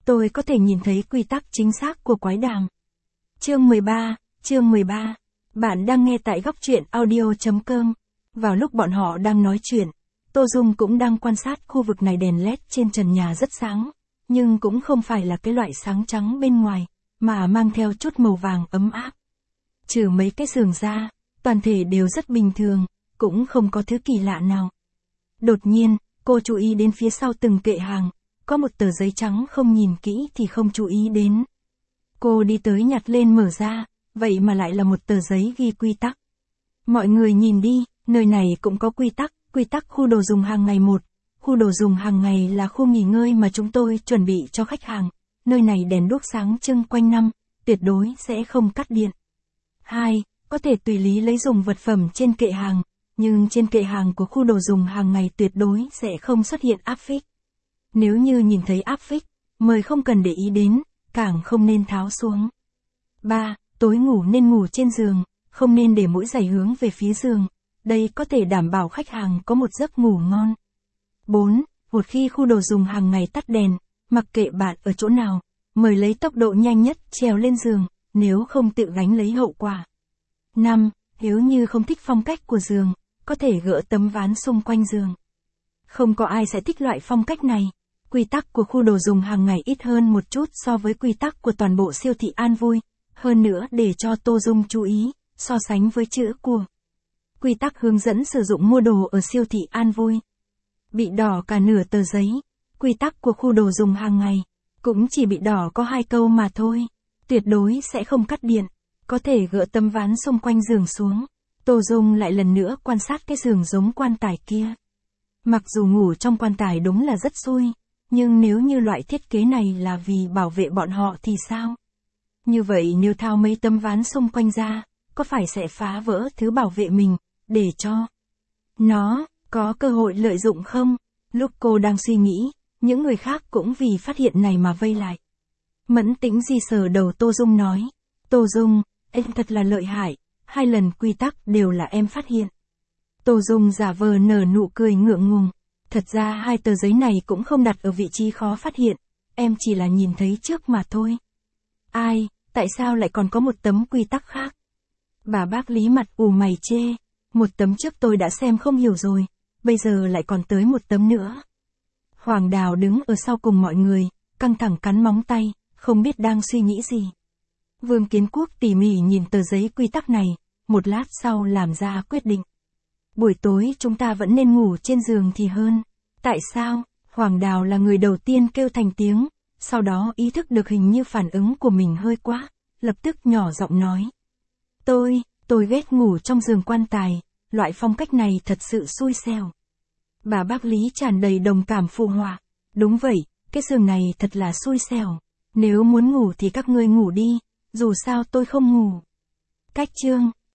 tôi có thể nhìn thấy quy tắc chính xác của quái đàm. Chương 13. Bạn đang nghe tại góc truyện audio.com. Vào lúc bọn họ đang nói chuyện, Tô Dung cũng đang quan sát khu vực này. Đèn LED trên trần nhà rất sáng, nhưng cũng không phải là cái loại sáng trắng bên ngoài, mà mang theo chút màu vàng ấm áp. Trừ mấy cái giường ra, toàn thể đều rất bình thường, cũng không có thứ kỳ lạ nào. Đột nhiên, cô chú ý đến phía sau từng kệ hàng, có một tờ giấy trắng, không nhìn kỹ thì không chú ý đến. Cô đi tới nhặt lên mở ra, vậy mà lại là một tờ giấy ghi quy tắc. Mọi người nhìn đi, nơi này cũng có quy tắc khu đồ dùng hàng ngày 1. Khu đồ dùng hàng ngày là khu nghỉ ngơi mà chúng tôi chuẩn bị cho khách hàng. Nơi này đèn đuốc sáng trưng quanh năm, tuyệt đối sẽ không cắt điện. 2. Có thể tùy lý lấy dùng vật phẩm trên kệ hàng, nhưng trên kệ hàng của khu đồ dùng hàng ngày tuyệt đối sẽ không xuất hiện áp phích. Nếu như nhìn thấy áp phích, mời không cần để ý đến, càng không nên tháo xuống. 3. Tối ngủ nên ngủ trên giường, không nên để mũi giày hướng về phía giường. Đây có thể đảm bảo khách hàng có một giấc ngủ ngon. 4. Một khi khu đồ dùng hàng ngày tắt đèn, mặc kệ bạn ở chỗ nào, mời lấy tốc độ nhanh nhất trèo lên giường, nếu không tự gánh lấy hậu quả. 5. Nếu như không thích phong cách của giường, có thể gỡ tấm ván xung quanh giường. Không có ai sẽ thích loại phong cách này. Quy tắc của khu đồ dùng hàng ngày ít hơn một chút so với quy tắc của toàn bộ siêu thị An Vui. Hơn nữa, để cho Tô Dung chú ý, so sánh với chữ của quy tắc hướng dẫn sử dụng mua đồ ở siêu thị An Vui. Bị đỏ cả nửa tờ giấy. Quy tắc của khu đồ dùng hàng ngày cũng chỉ bị đỏ có 2 câu mà thôi. Tuyệt đối sẽ không cắt điện. Có thể gỡ tấm ván xung quanh giường xuống. Tô Dung lại lần nữa quan sát cái giường giống quan tài kia. Mặc dù ngủ trong quan tài đúng là rất xui, nhưng nếu như loại thiết kế này là vì bảo vệ bọn họ thì sao? Như vậy nếu tháo mấy tấm ván xung quanh ra, có phải sẽ phá vỡ thứ bảo vệ mình, để cho nó có cơ hội lợi dụng không? Lúc cô đang suy nghĩ, những người khác cũng vì phát hiện này mà vây lại. Mẫn Tĩnh Di sờ đầu Tô Dung nói, Tô Dung, em thật là lợi hại, 2 lần quy tắc đều là em phát hiện. Tô Dung giả vờ nở nụ cười ngượng ngùng, thật ra 2 tờ giấy này cũng không đặt ở vị trí khó phát hiện, em chỉ là nhìn thấy trước mà thôi. Ai, tại sao lại còn có một tấm quy tắc khác? Bà bác Lý mặt ủ mày chê, một tấm trước tôi đã xem không hiểu rồi, bây giờ lại còn tới một tấm nữa. Hoàng Đào đứng ở sau cùng mọi người, căng thẳng cắn móng tay, không biết đang suy nghĩ gì. Vương Kiến Quốc tỉ mỉ nhìn tờ giấy quy tắc này, một lát sau làm ra quyết định. Buổi tối chúng ta vẫn nên ngủ trên giường thì hơn. Tại sao? Hoàng Đào là người đầu tiên kêu thành tiếng, sau đó ý thức được hình như phản ứng của mình hơi quá, lập tức nhỏ giọng nói. Tôi ghét ngủ trong giường quan tài, loại phong cách này thật sự xui xẻo. Bà bác Lý tràn đầy đồng cảm phụ họa. Đúng vậy, cái giường này thật là xui xẻo. Nếu muốn ngủ thì các ngươi ngủ đi, dù sao tôi không ngủ. Cách chương